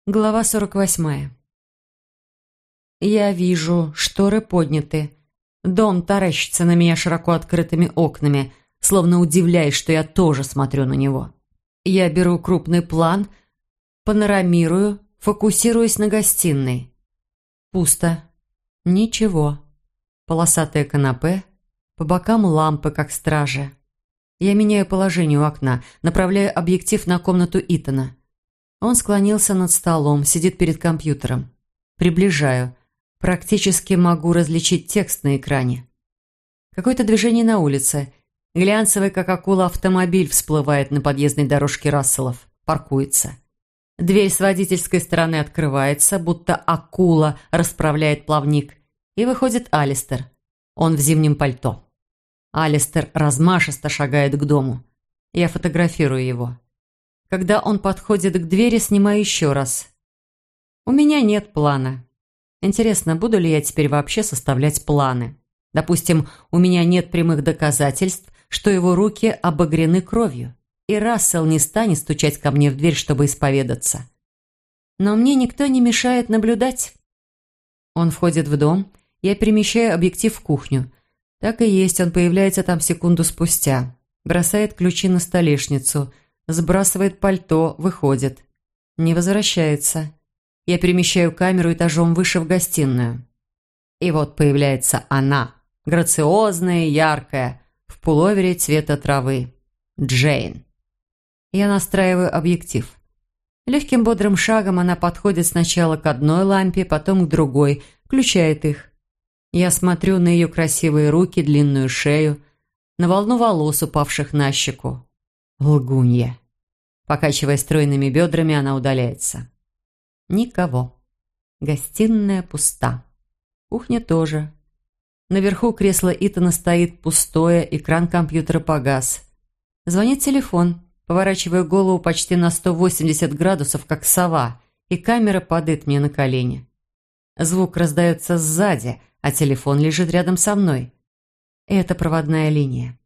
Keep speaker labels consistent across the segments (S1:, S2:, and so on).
S1: Глава 48. Я вижу, шторы подняты. Дом таращится на меня широко открытыми окнами, словно удивляясь, что я тоже смотрю на него. Я беру крупный план, панорамирую, фокусируясь на гостиной. Пусто. Ничего. Полосатое канапе, по бокам лампы, как стражи. Я меняю положение у окна, направляю объектив на комнату Итана. Он склонился над столом, сидит перед компьютером. Приближаю. Практически могу различить текст на экране. Какое-то движение на улице. Глянцевый, как акула, автомобиль всплывает на подъездной дорожке Расселов. Паркуется. Дверь с водительской стороны открывается, будто акула расправляет плавник. И выходит Алистер. Он в зимнем пальто. Алистер размашисто шагает к дому. Я фотографирую его. Когда он подходит к двери, снимаю еще раз. У меня нет плана. Интересно, буду ли я теперь вообще составлять планы? Допустим, у меня нет прямых доказательств, что его руки обогрены кровью, и Рассел не станет стучать ко мне в дверь, чтобы исповедаться. Но мне никто не мешает наблюдать. Он входит в дом, я перемещаю объектив в кухню. Так и есть, он появляется там секунду спустя. Бросает ключи на столешницу, сбрасывает пальто, выходит. Не возвращается. Я перемещаю камеру этажом выше в гостиную. И вот появляется она, грациозная и яркая, в пуловере цвета травы. Джейн. Я настраиваю объектив. Легким бодрым шагом она подходит сначала к одной лампе, потом к другой, включает их. Я смотрю на ее красивые руки, длинную шею, на волну волос, упавших на щеку. Лгунья. Покачивая стройными бедрами, она удаляется. Никого. Гостиная пуста. Кухня тоже. Наверху кресло Итана стоит пустое, экран компьютера погас. Звонит телефон. Поворачиваю голову почти на 180 градусов, как сова, и камера падает мне на колени. Звук раздается сзади, а телефон лежит рядом со мной. Это проводная линия.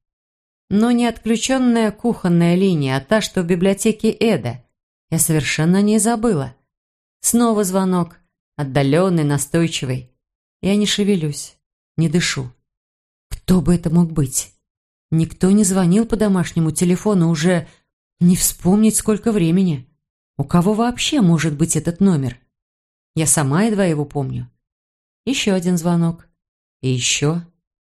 S1: Но не отключенная кухонная линия, а та, что в библиотеке Эда. Я совершенно о ней забыла. Снова звонок. Отдаленный, настойчивый. Я не шевелюсь, не дышу. Кто бы это мог быть? Никто не звонил по домашнему телефону уже не вспомнить, сколько времени. У кого вообще может быть этот номер? Я сама едва его помню. Еще один звонок. И еще.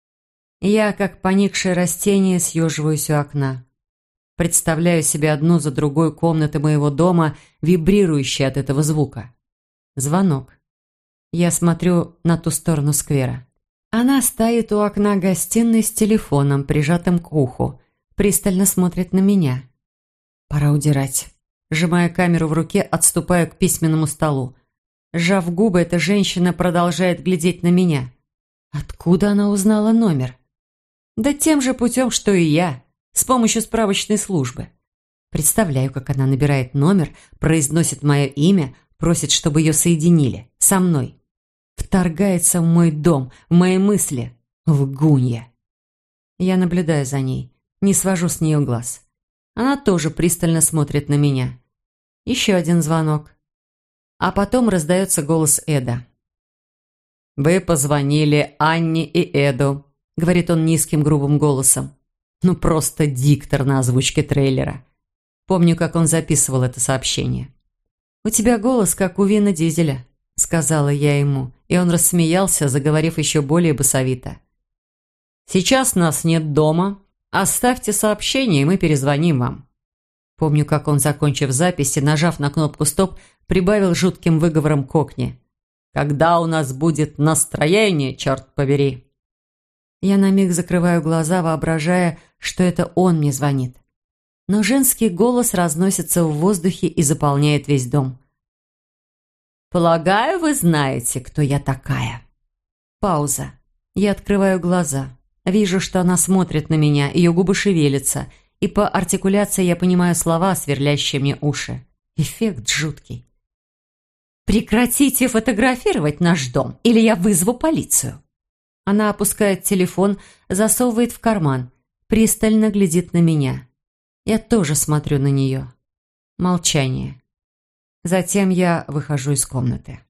S1: Я, как поникшее растение, съеживаюсь у окна. Представляю себе одну за другой комнаты моего дома, вибрирующие от этого звука. Звонок. Я смотрю на ту сторону сквера. Она стоит у окна гостиной с телефоном, прижатым к уху. Пристально смотрит на меня. Пора удирать. Сжимая камеру в руке, отступаю к письменному столу. Сжав губы, эта женщина продолжает глядеть на меня. Откуда она узнала номер? Да тем же путем, что и я, с помощью справочной службы. Представляю, как она набирает номер, произносит мое имя, просит, чтобы ее соединили со мной. Вторгается в мой дом, в мои мысли. Лгунья. Я наблюдаю за ней, не свожу с нее глаз. Она тоже пристально смотрит на меня. Еще один звонок. А потом раздается голос Эда. «Вы позвонили Анне и Эду», — говорит он низким грубым голосом. Ну, просто диктор на озвучке трейлера. Помню, как он записывал это сообщение. «У тебя голос, как у Вина Дизеля», — сказала я ему, и он рассмеялся, заговорив еще более басовито. «Сейчас нас нет дома. Оставьте сообщение, и мы перезвоним вам». Помню, как он, закончив запись и нажав на кнопку «Стоп», прибавил жутким выговором кокни. «Когда у нас будет настроение, черт побери!» Я на миг закрываю глаза, воображая, что это он мне звонит. Но женский голос разносится в воздухе и заполняет весь дом. «Полагаю, вы знаете, кто я такая». Пауза. Я открываю глаза. Вижу, что она смотрит на меня, ее губы шевелятся, и по артикуляции я понимаю слова, сверлящие мне уши. Эффект жуткий. «Прекратите фотографировать наш дом, или я вызову полицию». Она опускает телефон, засовывает в карман, пристально глядит на меня. Я тоже смотрю на нее. Молчание. Затем я выхожу из комнаты.